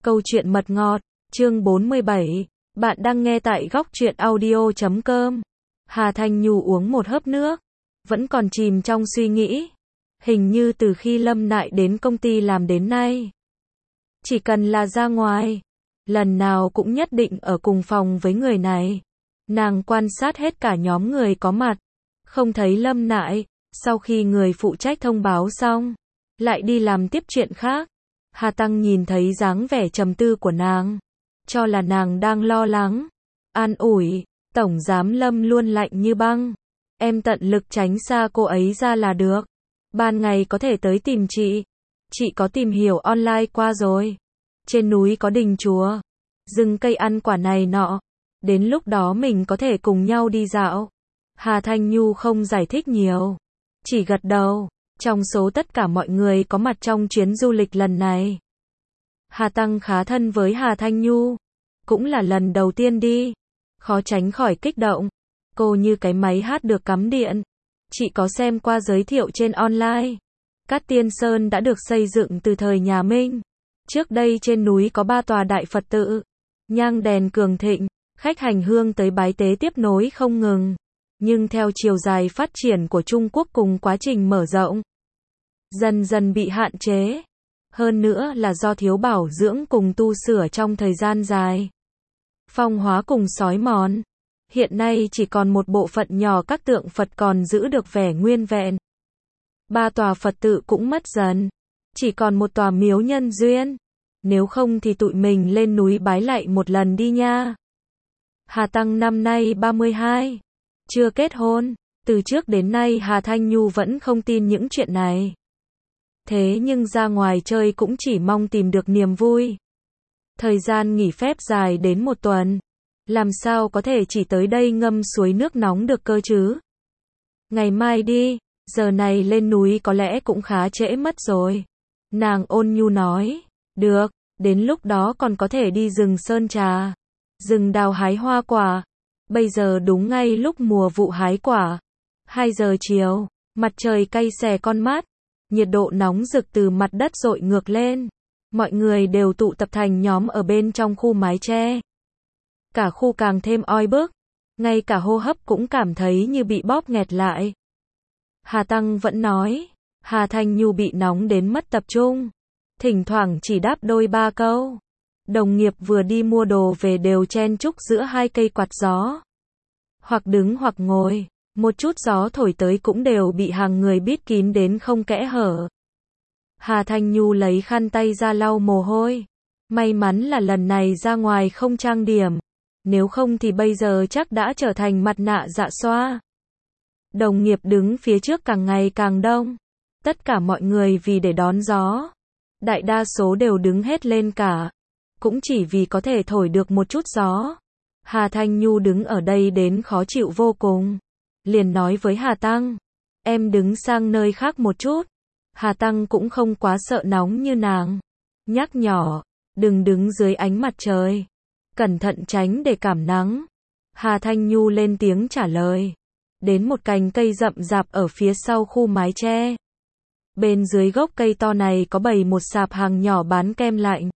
Câu chuyện mật ngọt, chương 47. Bạn đang nghe tại góc truyện audio.com. Hà Thanh Nhu uống một hớp nước, vẫn còn chìm trong suy nghĩ. Hình như từ khi Lâm Nại đến công ty làm đến nay, chỉ cần là ra ngoài, lần nào cũng nhất định ở cùng phòng với người này. Nàng quan sát hết cả nhóm người có mặt, không thấy Lâm Nại. Sau khi người phụ trách thông báo xong, lại đi làm tiếp chuyện khác. Hà Tăng nhìn thấy dáng vẻ trầm tư của nàng, cho là nàng đang lo lắng. An ủi, Tổng giám Lâm luôn lạnh như băng. Em tận lực tránh xa cô ấy ra là được. Ban ngày có thể tới tìm chị. Chị có tìm hiểu online qua rồi. Trên núi có đình chùa, rừng cây ăn quả này nọ. Đến lúc đó mình có thể cùng nhau đi dạo. Hà Thanh Nhu không giải thích nhiều, chỉ gật đầu. Trong số tất cả mọi người có mặt trong chuyến du lịch lần này, Hà Tăng khá thân với Hà Thanh Nhu. Cũng là lần đầu tiên đi, khó tránh khỏi kích động. Cô như cái máy hát được cắm điện. Chị có xem qua giới thiệu trên online. Cát Tiên Sơn đã được xây dựng từ thời nhà Minh. Trước đây trên núi có 3 tòa đại Phật tự, nhang đèn cường thịnh, khách hành hương tới bái tế tiếp nối không ngừng. Nhưng theo chiều dài phát triển của Trung Quốc cùng quá trình mở rộng, dần dần bị hạn chế. Hơn nữa là do thiếu bảo dưỡng cùng tu sửa trong thời gian dài. Phong hóa cùng xói mòn. Hiện nay chỉ còn một bộ phận nhỏ các tượng Phật còn giữ được vẻ nguyên vẹn. 3 tòa Phật tự cũng mất dần. Chỉ còn một tòa miếu nhân duyên. Nếu không thì tụi mình lên núi bái lạy một lần đi nha. Hà Tăng năm nay 32. Chưa kết hôn. Từ trước đến nay Hà Thanh Nhu vẫn không tin những chuyện này. Thế nhưng ra ngoài chơi cũng chỉ mong tìm được niềm vui. Thời gian nghỉ phép dài đến 1 tuần. Làm sao có thể chỉ tới đây ngâm suối nước nóng được cơ chứ? Ngày mai đi, giờ này lên núi có lẽ cũng khá trễ mất rồi. Nàng ôn nhu nói. Được, đến lúc đó còn có thể đi rừng sơn trà, rừng đào hái hoa quả. Bây giờ đúng ngay lúc mùa vụ hái quả. 2 giờ chiều, mặt trời cay xè con mắt. Nhiệt độ nóng rực từ mặt đất dội ngược lên. Mọi người đều tụ tập thành nhóm ở bên trong khu mái che. Cả khu càng thêm oi bức. Ngay cả hô hấp cũng cảm thấy như bị bóp nghẹt lại. Hà Tăng vẫn nói. Hà Thanh Nhu bị nóng đến mất tập trung. Thỉnh thoảng chỉ đáp đôi 3 câu. Đồng nghiệp vừa đi mua đồ về đều chen chúc giữa 2 cây quạt gió. Hoặc đứng hoặc ngồi. Một chút gió thổi tới cũng đều bị hàng người bít kín đến không kẽ hở. Hà Thanh Nhu lấy khăn tay ra lau mồ hôi. May mắn là lần này ra ngoài không trang điểm. Nếu không thì bây giờ chắc đã trở thành mặt nạ dạ xoa. Đồng nghiệp đứng phía trước càng ngày càng đông. Tất cả mọi người vì để đón gió. Đại đa số đều đứng hết lên cả. Cũng chỉ vì có thể thổi được một chút gió. Hà Thanh Nhu đứng ở đây đến khó chịu vô cùng. Liền nói với Hà Tăng. Em đứng sang nơi khác một chút. Hà Tăng cũng không quá sợ nóng như nàng. Nhắc nhỏ. Đừng đứng dưới ánh mặt trời. Cẩn thận tránh để cảm nắng. Hà Thanh Nhu lên tiếng trả lời. Đến một cành cây rậm rạp ở phía sau khu mái che. Bên dưới gốc cây to này có bày một sạp hàng nhỏ bán kem lạnh.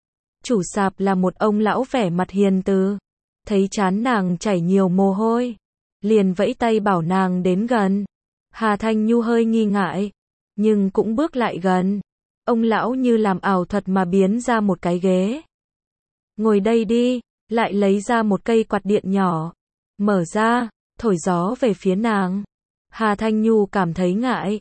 Chủ sạp là một ông lão vẻ mặt hiền từ. Thấy trán nàng chảy nhiều mồ hôi, liền vẫy tay bảo nàng đến gần. Hà Thanh Nhu hơi nghi ngại, nhưng cũng bước lại gần. Ông lão như làm ảo thuật mà biến ra một cái ghế. Ngồi đây đi, lại lấy ra một cây quạt điện nhỏ. Mở ra, thổi gió về phía nàng. Hà Thanh Nhu cảm thấy ngại.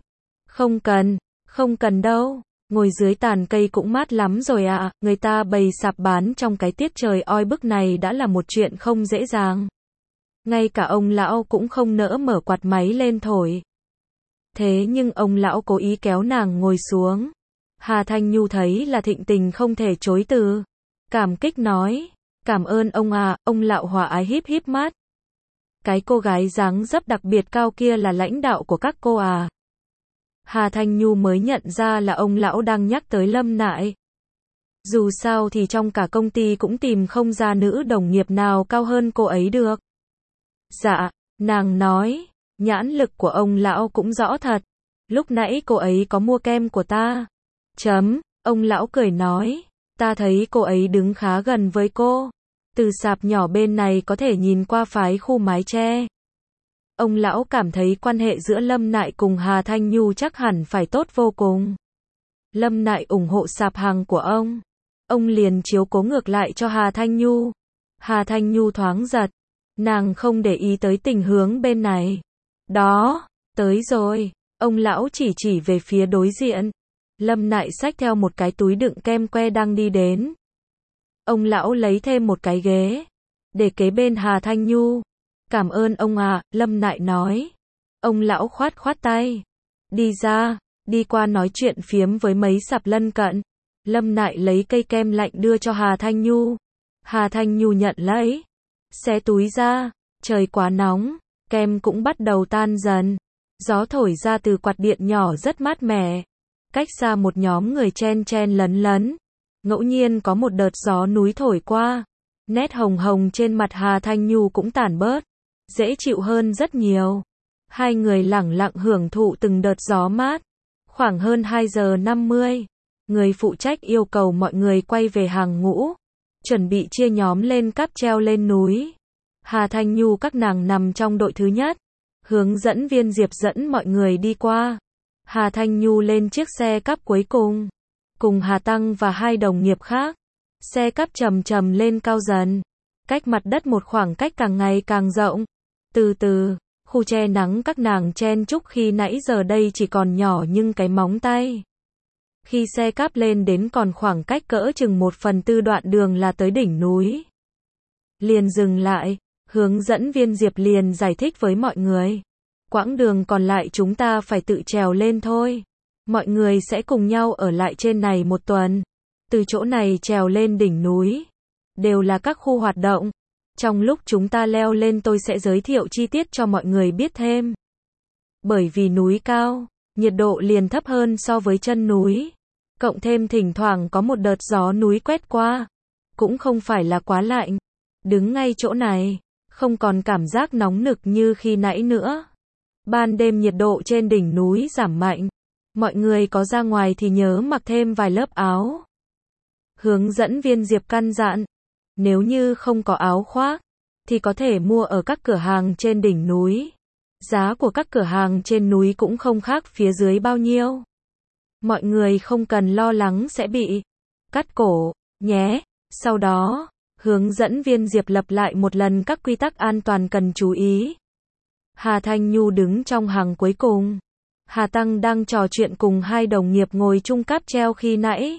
Không cần đâu. Ngồi dưới tàn cây cũng mát lắm rồi ạ. Người ta bày sạp bán trong cái tiết trời oi bức này đã là một chuyện không dễ dàng. Ngay cả ông lão cũng không nỡ mở quạt máy lên thổi. Thế nhưng ông lão cố ý kéo nàng ngồi xuống. Hà Thanh Nhu thấy là thịnh tình không thể chối từ. Cảm kích nói. Cảm ơn ông à. Ông lão hòa ái híp híp mắt. Cái cô gái dáng dấp đặc biệt cao kia là lãnh đạo của các cô à? Hà Thanh Nhu mới nhận ra là ông lão đang nhắc tới Lâm Nại. Dù sao thì trong cả công ty cũng tìm không ra nữ đồng nghiệp nào cao hơn cô ấy được. Dạ, nàng nói, nhãn lực của ông lão cũng rõ thật. Lúc nãy cô ấy có mua kem của ta. Ông lão cười nói, Ta thấy cô ấy đứng khá gần với cô. Từ sạp nhỏ bên này có thể nhìn qua phái khu mái che. Ông lão cảm thấy quan hệ giữa Lâm Nại cùng Hà Thanh Nhu chắc hẳn phải tốt vô cùng. Lâm Nại ủng hộ sạp hàng của ông. Ông liền chiếu cố ngược lại cho Hà Thanh Nhu. Hà Thanh Nhu thoáng giật. Nàng không để ý tới tình hướng bên này. Đó, tới rồi. Ông lão chỉ về phía đối diện. Lâm Nại xách theo một cái túi đựng kem que đang đi đến. Ông lão lấy thêm một cái ghế. Để kế bên Hà Thanh Nhu. Cảm ơn ông ạ, Lâm Nại nói. Ông lão khoát khoát tay. Đi ra, đi qua nói chuyện phiếm với mấy sạp lân cận. Lâm Nại lấy cây kem lạnh đưa cho Hà Thanh Nhu. Hà Thanh Nhu nhận lấy. Xé túi ra, trời quá nóng, kem cũng bắt đầu tan dần. Gió thổi ra từ quạt điện nhỏ rất mát mẻ. Cách xa một nhóm người chen chen lấn lấn. Ngẫu nhiên có một đợt gió núi thổi qua. Nét hồng hồng trên mặt Hà Thanh Nhu cũng tản bớt. Dễ chịu hơn rất nhiều. Hai người lẳng lặng hưởng thụ từng đợt gió mát. Khoảng hơn 2 giờ 50. Người phụ trách yêu cầu mọi người quay về hàng ngũ. Chuẩn bị chia nhóm lên cáp treo lên núi. Hà Thanh Nhu các nàng nằm trong đội thứ nhất. Hướng dẫn viên Diệp dẫn mọi người đi qua. Hà Thanh Nhu lên chiếc xe cáp cuối cùng. Cùng Hà Tăng và hai đồng nghiệp khác. Xe cáp chậm chậm lên cao dần. Cách mặt đất một khoảng cách càng ngày càng rộng. Từ từ, khu che nắng các nàng chen chúc khi nãy giờ đây chỉ còn nhỏ nhưng cái móng tay. Khi xe cáp lên đến còn khoảng cách cỡ chừng 1/4 đoạn đường là tới đỉnh núi. Liền dừng lại, hướng dẫn viên Diệp liền giải thích với mọi người. Quãng đường còn lại chúng ta phải tự trèo lên thôi. Mọi người sẽ cùng nhau ở lại trên này 1 tuần. Từ chỗ này trèo lên đỉnh núi. Đều là các khu hoạt động. Trong lúc chúng ta leo lên tôi sẽ giới thiệu chi tiết cho mọi người biết thêm. Bởi vì núi cao, nhiệt độ liền thấp hơn so với chân núi. Cộng thêm thỉnh thoảng có một đợt gió núi quét qua. Cũng không phải là quá lạnh. Đứng ngay chỗ này, không còn cảm giác nóng nực như khi nãy nữa. Ban đêm nhiệt độ trên đỉnh núi giảm mạnh. Mọi người có ra ngoài thì nhớ mặc thêm vài lớp áo. Hướng dẫn viên Diệp căn dặn. Nếu như không có áo khoác, thì có thể mua ở các cửa hàng trên đỉnh núi. Giá của các cửa hàng trên núi cũng không khác phía dưới bao nhiêu. Mọi người không cần lo lắng sẽ bị cắt cổ, nhé. Sau đó, hướng dẫn viên Diệp lặp lại một lần các quy tắc an toàn cần chú ý. Hà Thanh Nhu đứng trong hàng cuối cùng. Hà Tăng đang trò chuyện cùng hai đồng nghiệp ngồi chung cáp treo khi nãy.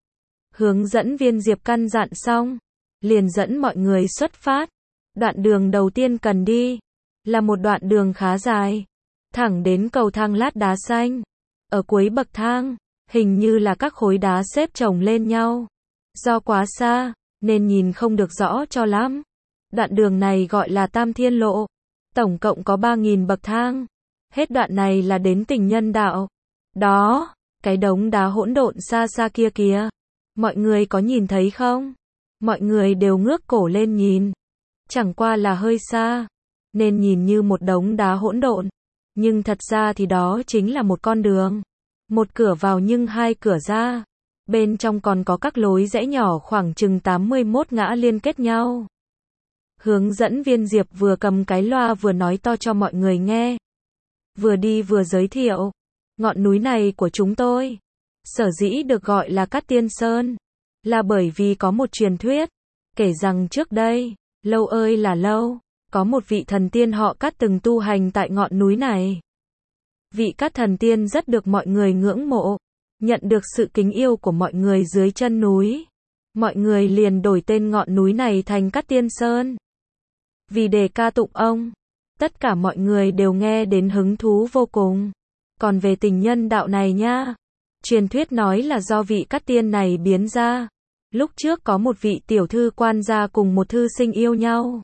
Hướng dẫn viên Diệp căn dặn xong, liền dẫn mọi người xuất phát. Đoạn đường đầu tiên cần đi là một đoạn đường khá dài, thẳng đến cầu thang lát đá xanh. Ở cuối bậc thang, hình như là các khối đá xếp chồng lên nhau. Do quá xa, nên nhìn không được rõ cho lắm. Đoạn đường này gọi là Tam Thiên Lộ. Tổng cộng có 3.000 bậc thang. Hết đoạn này là đến Tình Nhân Đạo. Đó, cái đống đá hỗn độn xa xa kia kìa. Mọi người có nhìn thấy không? Mọi người đều ngước cổ lên nhìn. Chẳng qua là hơi xa, nên nhìn như một đống đá hỗn độn. Nhưng thật ra thì đó chính là một con đường. Một cửa vào nhưng 2 cửa ra. Bên trong còn có các lối rẽ nhỏ khoảng chừng 81 ngã liên kết nhau. Hướng dẫn viên Diệp vừa cầm cái loa vừa nói to cho mọi người nghe. Vừa đi vừa giới thiệu. Ngọn núi này của chúng tôi, sở dĩ được gọi là Cát Tiên Sơn, là bởi vì có một truyền thuyết, kể rằng trước đây, lâu ơi là lâu, có một vị thần tiên họ Cát từng tu hành tại ngọn núi này. Vị Cát thần tiên rất được mọi người ngưỡng mộ, nhận được sự kính yêu của mọi người dưới chân núi. Mọi người liền đổi tên ngọn núi này thành Cát Tiên Sơn. Vì để ca tụng ông, tất cả mọi người đều nghe đến hứng thú vô cùng. Còn về tình nhân đạo này nha, truyền thuyết nói là do vị Cát tiên này biến ra. Lúc trước có một vị tiểu thư quan gia cùng một thư sinh yêu nhau.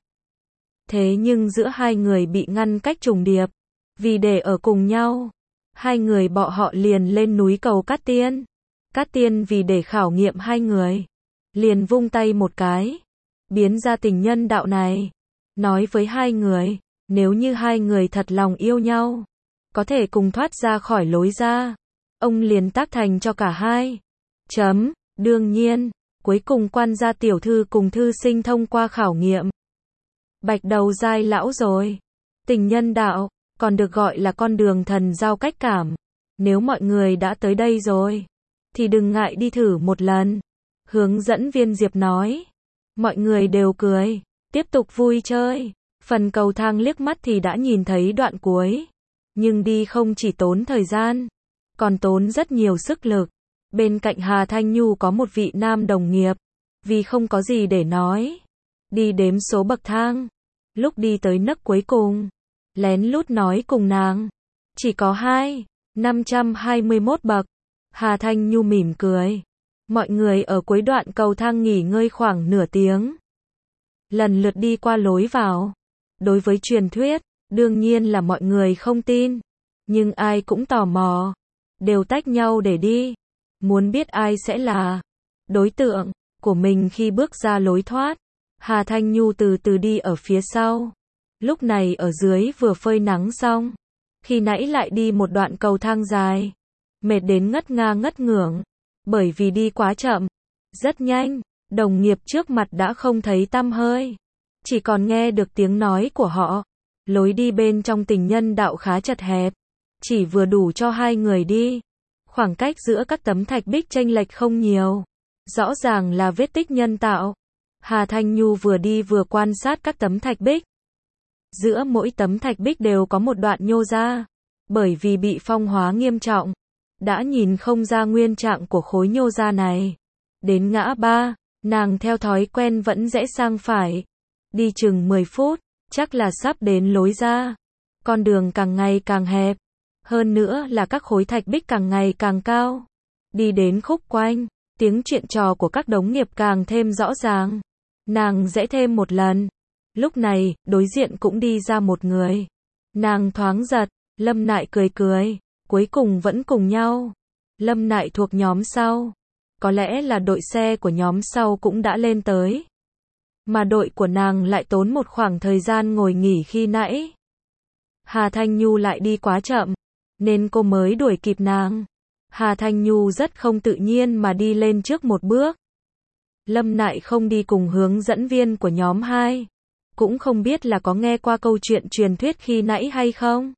Thế nhưng giữa hai người bị ngăn cách trùng điệp. Vì để ở cùng nhau, hai người bọn họ liền lên núi cầu Cát Tiên. Cát Tiên vì để khảo nghiệm hai người, liền vung tay một cái, biến ra tình nhân đạo này. Nói với hai người, nếu như hai người thật lòng yêu nhau, có thể cùng thoát ra khỏi lối ra. Ông liền tác thành cho cả hai. Đương nhiên, Cuối cùng quan gia tiểu thư cùng thư sinh thông qua khảo nghiệm. Bạch đầu giai lão rồi. Tình nhân đạo, còn được gọi là con đường thần giao cách cảm. Nếu mọi người đã tới đây rồi, thì đừng ngại đi thử một lần. Hướng dẫn viên Diệp nói. Mọi người đều cười, tiếp tục vui chơi. Phần cầu thang liếc mắt thì đã nhìn thấy đoạn cuối. Nhưng đi không chỉ tốn thời gian, còn tốn rất nhiều sức lực. Bên cạnh Hà Thanh Nhu có một vị nam đồng nghiệp. Vì không có gì để nói, đi đếm số bậc thang. Lúc đi tới nấc cuối cùng, lén lút nói cùng nàng. Chỉ có 521 bậc. Hà Thanh Nhu mỉm cười. Mọi người ở cuối đoạn cầu thang nghỉ ngơi khoảng nửa tiếng. Lần lượt đi qua lối vào. Đối với truyền thuyết, đương nhiên là mọi người không tin. Nhưng ai cũng tò mò. Đều tách nhau để đi. Muốn biết ai sẽ là đối tượng của mình khi bước ra lối thoát. Hà Thanh Nhu từ từ đi ở phía sau. Lúc này ở dưới vừa phơi nắng xong. Khi nãy lại đi một đoạn cầu thang dài. Mệt đến ngất ngang ngất ngưởng. Bởi vì đi quá chậm. Rất nhanh, đồng nghiệp trước mặt đã không thấy tăm hơi. Chỉ còn nghe được tiếng nói của họ. Lối đi bên trong tình nhân đạo khá chật hẹp. Chỉ vừa đủ cho hai người đi. Khoảng cách giữa các tấm thạch bích chênh lệch không nhiều. Rõ ràng là vết tích nhân tạo. Hà Thanh Nhu vừa đi vừa quan sát các tấm thạch bích. Giữa mỗi tấm thạch bích đều có một đoạn nhô ra. Bởi vì bị phong hóa nghiêm trọng, đã nhìn không ra nguyên trạng của khối nhô ra này. Đến ngã ba, nàng theo thói quen vẫn rẽ sang phải. Đi chừng 10 phút, chắc là sắp đến lối ra. Con đường càng ngày càng hẹp. Hơn nữa là các khối thạch bích càng ngày càng cao. Đi đến khúc quanh, tiếng chuyện trò của các đồng nghiệp càng thêm rõ ràng. Nàng rẽ thêm một lần. Lúc này, đối diện cũng đi ra một người. Nàng thoáng giật, Lâm Nại cười cười. Cuối cùng vẫn cùng nhau. Lâm Nại thuộc nhóm sau. Có lẽ là đội xe của nhóm sau cũng đã lên tới. Mà đội của nàng lại tốn một khoảng thời gian ngồi nghỉ khi nãy. Hà Thanh Nhu lại đi quá chậm, nên cô mới đuổi kịp nàng. Hà Thanh Nhu rất không tự nhiên mà đi lên trước một bước. Lâm Nại không đi cùng hướng dẫn viên của nhóm 2. Cũng không biết là có nghe qua câu chuyện truyền thuyết khi nãy hay không.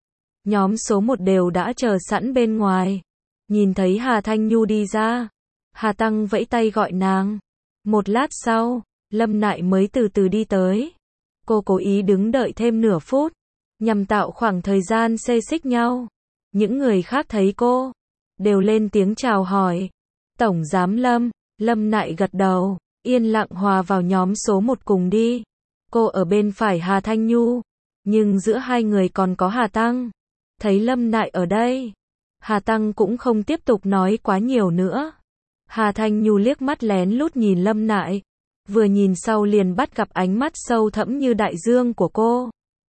Nhóm số 1 đều đã chờ sẵn bên ngoài. Nhìn thấy Hà Thanh Nhu đi ra, Hà Tăng vẫy tay gọi nàng. Một lát sau, Lâm Nại mới từ từ đi tới. Cô cố ý đứng đợi thêm nửa phút, nhằm tạo khoảng thời gian xê xích nhau. Những người khác thấy cô, đều lên tiếng chào hỏi. Tổng giám Lâm, Lâm Nại gật đầu, yên lặng hòa vào nhóm số 1 cùng đi. Cô ở bên phải Hà Thanh Nhu, nhưng giữa hai người còn có Hà Tăng. Thấy Lâm Nại ở đây, Hà Tăng cũng không tiếp tục nói quá nhiều nữa. Hà Thanh Nhu liếc mắt lén lút nhìn Lâm Nại, vừa nhìn sau liền bắt gặp ánh mắt sâu thẫm như đại dương của cô.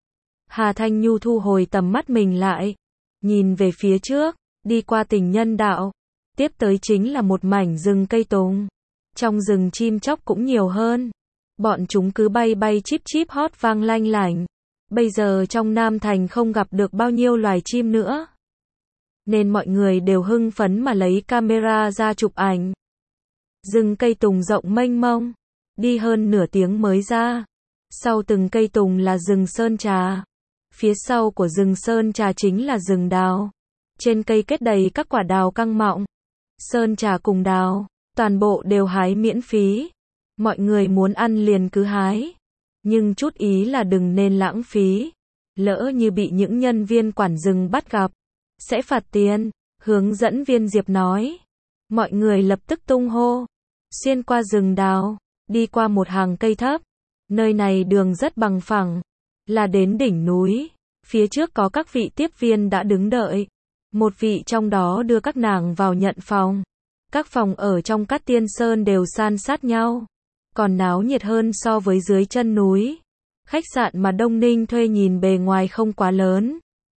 Hà Thanh Nhu thu hồi tầm mắt mình lại, nhìn về phía trước, đi qua tình nhân đạo. Tiếp tới chính là một mảnh rừng cây tùng. Trong rừng chim chóc cũng nhiều hơn. Bọn chúng cứ bay bay chíp chíp hót vang lanh lảnh. Bây giờ trong Nam Thành không gặp được bao nhiêu loài chim nữa. Nên mọi người đều hưng phấn mà lấy camera ra chụp ảnh. Rừng cây tùng rộng mênh mông. Đi hơn nửa tiếng mới ra. Sau từng cây tùng là rừng sơn trà. Phía sau của rừng sơn trà chính là rừng đào. Trên cây kết đầy các quả đào căng mọng. Sơn trà cùng đào, toàn bộ đều hái miễn phí. Mọi người muốn ăn liền cứ hái. Nhưng chút ý là đừng nên lãng phí. Lỡ như bị những nhân viên quản rừng bắt gặp, sẽ phạt tiền, hướng dẫn viên Diệp nói. Mọi người lập tức tung hô. Xuyên qua rừng đào, đi qua một hàng cây thấp. Nơi này đường rất bằng phẳng, là đến đỉnh núi. Phía trước có các vị tiếp viên đã đứng đợi. Một vị trong đó đưa các nàng vào nhận phòng. Các phòng ở trong Cát Tiên Sơn đều san sát nhau, còn náo nhiệt hơn so với dưới chân núi. Khách sạn mà Đông Ninh thuê nhìn bề ngoài không quá lớn.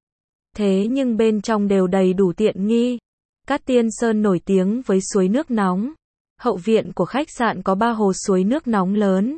Thế nhưng bên trong đều đầy đủ tiện nghi. Cát Tiên Sơn nổi tiếng với suối nước nóng. Hậu viện của khách sạn có 3 hồ suối nước nóng lớn.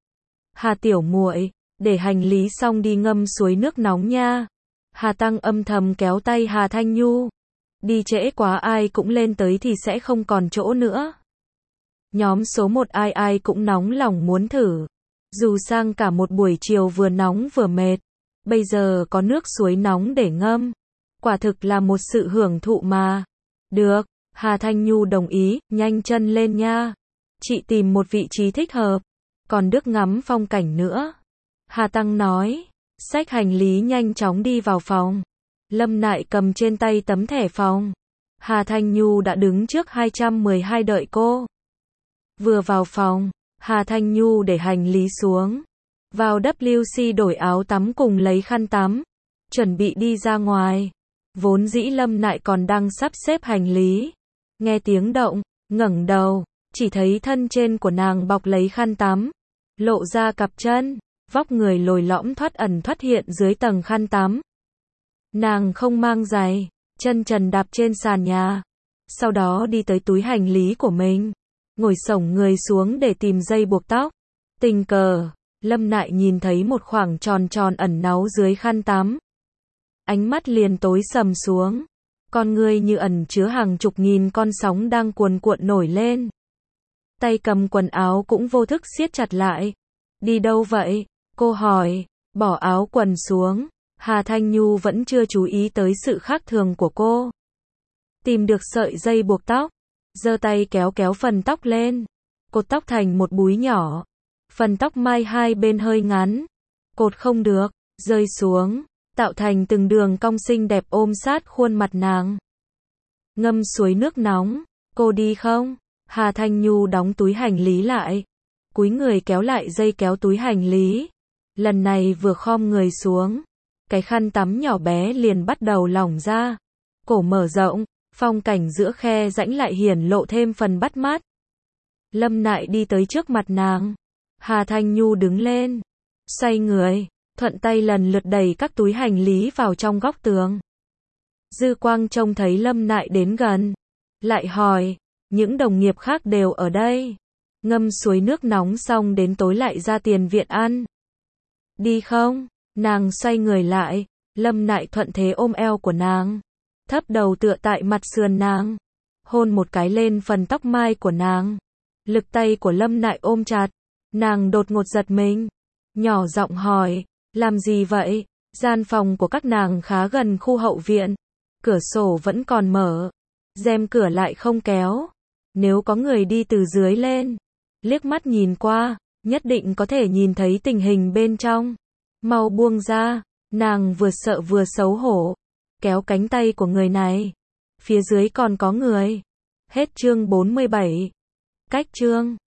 Hà tiểu muội, để hành lý xong đi ngâm suối nước nóng nha. Hà Tăng âm thầm kéo tay Hà Thanh Nhu. Đi trễ quá ai cũng lên tới thì sẽ không còn chỗ nữa. Nhóm số 1 ai ai cũng nóng lòng muốn thử. Dù sang cả một buổi chiều vừa nóng vừa mệt, bây giờ có nước suối nóng để ngâm. Quả thực là một sự hưởng thụ mà. Được, Hà Thanh Nhu đồng ý, nhanh chân lên nha. Chị tìm một vị trí thích hợp. Còn Đức ngắm phong cảnh nữa. Hà Tăng nói. Xách hành lý nhanh chóng đi vào phòng. Lâm Nại cầm trên tay tấm thẻ phòng. Hà Thanh Nhu đã đứng trước 212 đợi cô. Vừa vào phòng, Hà Thanh Nhu để hành lý xuống. Vào WC đổi áo tắm cùng lấy khăn tắm. Chuẩn bị đi ra ngoài. Vốn dĩ Lâm Nại còn đang sắp xếp hành lý. Nghe tiếng động, ngẩng đầu, chỉ thấy thân trên của nàng bọc lấy khăn tắm. Lộ ra cặp chân, vóc người lồi lõm thoát ẩn thoát hiện dưới tầng khăn tắm. Nàng không mang giày, chân trần đạp trên sàn nhà. Sau đó đi tới túi hành lý của mình. Ngồi xổm người xuống để tìm dây buộc tóc. Tình cờ, Lâm Nại nhìn thấy một khoảng tròn tròn ẩn náu dưới khăn tắm. Ánh mắt liền tối sầm xuống. Con người như ẩn chứa hàng chục nghìn con sóng đang cuồn cuộn nổi lên. Tay cầm quần áo cũng vô thức siết chặt lại. Đi đâu vậy? Cô hỏi, bỏ áo quần xuống. Hà Thanh Nhu vẫn chưa chú ý tới sự khác thường của cô. Tìm được sợi dây buộc tóc. Giơ tay kéo kéo phần tóc lên. Cột tóc thành một búi nhỏ. Phần tóc mai hai bên hơi ngắn. Cột không được, rơi xuống. Tạo thành từng đường cong xinh đẹp ôm sát khuôn mặt nàng. Ngâm suối nước nóng. Cô đi không? Hà Thanh Nhu đóng túi hành lý lại. Cúi người kéo lại dây kéo túi hành lý. Lần này vừa khom người xuống. Cái khăn tắm nhỏ bé liền bắt đầu lỏng ra. Cổ mở rộng. Phong cảnh giữa khe rãnh lại hiển lộ thêm phần bắt mắt. Lâm Nại đi tới trước mặt nàng. Hà Thanh Nhu đứng lên. Xoay người. Thuận tay lần lượt đẩy các túi hành lý vào trong góc tường. Dư Quang trông thấy Lâm Nại đến gần. Lại hỏi. Những đồng nghiệp khác đều ở đây. Ngâm suối nước nóng xong đến tối lại ra tiền viện ăn. Đi không? Nàng xoay người lại. Lâm Nại thuận thế ôm eo của nàng. Thấp đầu tựa tại mặt sườn nàng. Hôn một cái lên phần tóc mai của nàng. Lực tay của Lâm Nại ôm chặt. Nàng đột ngột giật mình. Nhỏ giọng hỏi. Làm gì vậy? Gian phòng của các nàng khá gần khu hậu viện. Cửa sổ vẫn còn mở. Rèm cửa lại không kéo. Nếu có người đi từ dưới lên, liếc mắt nhìn qua, nhất định có thể nhìn thấy tình hình bên trong. Mau buông ra. Nàng vừa sợ vừa xấu hổ. Kéo cánh tay của người này. Phía dưới còn có người. Hết chương 47. Cách chương